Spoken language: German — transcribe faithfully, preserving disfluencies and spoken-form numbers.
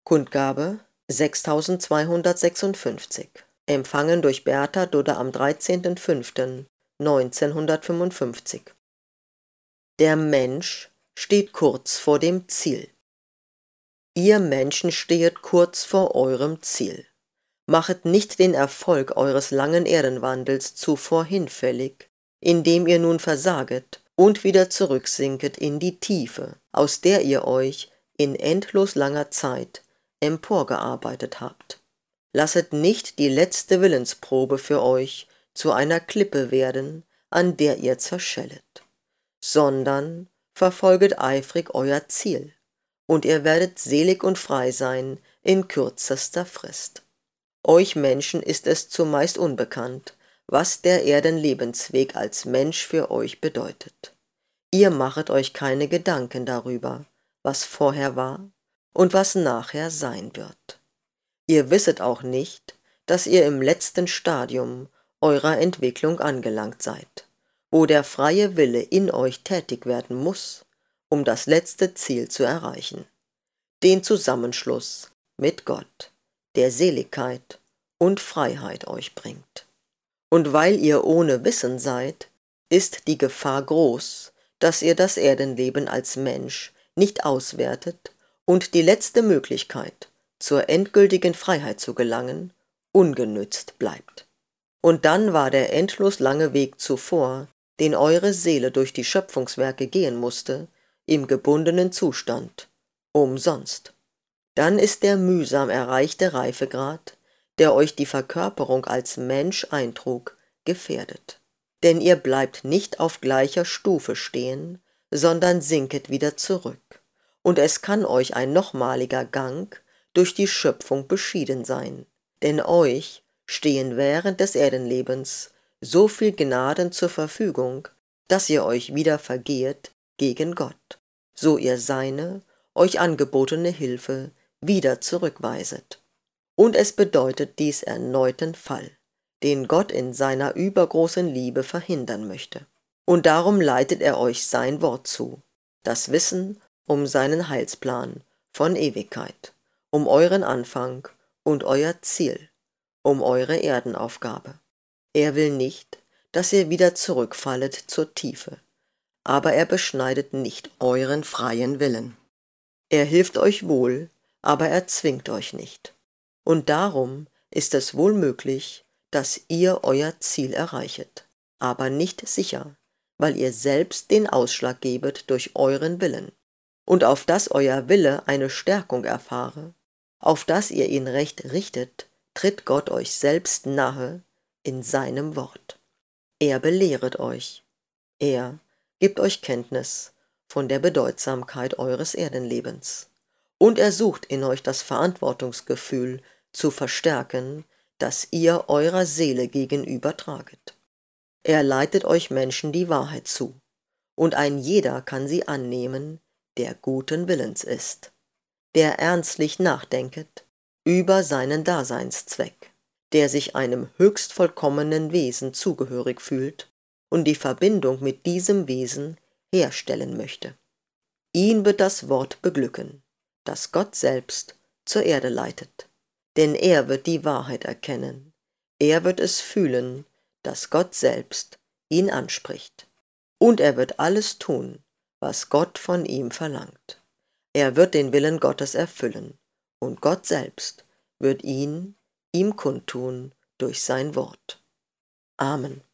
Kundgabe sechstausendzweihundertsechsundfünfzig, empfangen durch Bertha Dudde am dreizehnten fünften neunzehnhundertfünfundfünfzig. Der Mensch steht kurz vor dem Ziel. Ihr Menschen stehet kurz vor eurem Ziel. Machet nicht den Erfolg eures langen Erdenwandels zuvor hinfällig, indem ihr nun versaget und wieder zurücksinket in die Tiefe, aus der ihr euch in endlos langer Zeit emporgearbeitet habt. Lasset nicht die letzte Willensprobe für euch zu einer Klippe werden, an der ihr zerschellet, sondern verfolget eifrig euer Ziel, und ihr werdet selig und frei sein in kürzester Frist. Euch Menschen ist es zumeist unbekannt, was der Erdenlebensweg als Mensch für euch bedeutet. Ihr machet euch keine Gedanken darüber, was vorher war und was nachher sein wird. Ihr wisset auch nicht, dass ihr im letzten Stadium eurer Entwicklung angelangt seid, wo der freie Wille in euch tätig werden muss, um das letzte Ziel zu erreichen, den Zusammenschluss mit Gott, der Seligkeit und Freiheit euch bringt. Und weil ihr ohne Wissen seid, ist die Gefahr groß, dass ihr das Erdenleben als Mensch nicht auswertet und die letzte Möglichkeit, zur endgültigen Freiheit zu gelangen, ungenützt bleibt. Und dann war der endlos lange Weg zuvor, den eure Seele durch die Schöpfungswerke gehen musste, im gebundenen Zustand, umsonst. Dann ist der mühsam erreichte Reifegrad, der euch die Verkörperung als Mensch eintrug, gefährdet. Denn ihr bleibt nicht auf gleicher Stufe stehen, sondern sinket wieder zurück, und es kann euch ein nochmaliger Gang durch die Schöpfung beschieden sein, denn euch stehen während des Erdenlebens so viel Gnaden zur Verfügung, dass ihr euch wieder vergehet gegen Gott, so ihr seine, euch angebotene Hilfe wieder zurückweiset. Und es bedeutet dies erneuten Fall, den Gott in seiner übergroßen Liebe verhindern möchte. Und darum leitet er euch sein Wort zu, das Wissen um seinen Heilsplan von Ewigkeit, um euren Anfang und euer Ziel, um eure Erdenaufgabe. Er will nicht, dass ihr wieder zurückfallet zur Tiefe, aber er beschneidet nicht euren freien Willen. Er hilft euch wohl, aber er zwingt euch nicht. Und darum ist es wohl möglich, dass ihr euer Ziel erreichet, aber nicht sicher, weil ihr selbst den Ausschlag gebet durch euren Willen, und auf dass euer Wille eine Stärkung erfahre, auf dass ihr ihn recht richtet, tritt Gott euch selbst nahe in seinem Wort. Er belehret euch, er gibt euch Kenntnis von der Bedeutsamkeit eures Erdenlebens, und er sucht in euch das Verantwortungsgefühl zu verstärken, das ihr eurer Seele gegenüber traget. Er leitet euch Menschen die Wahrheit zu, und ein jeder kann sie annehmen, der guten Willens ist, der ernstlich nachdenket über seinen Daseinszweck, der sich einem höchst vollkommenen Wesen zugehörig fühlt und die Verbindung mit diesem Wesen herstellen möchte. Ihn wird das Wort beglücken, das Gott selbst zur Erde leitet, denn er wird die Wahrheit erkennen, er wird es fühlen, dass Gott selbst ihn anspricht, und er wird alles tun, was Gott von ihm verlangt. Er wird den Willen Gottes erfüllen, und Gott selbst wird ihn ihm kundtun durch sein Wort. Amen.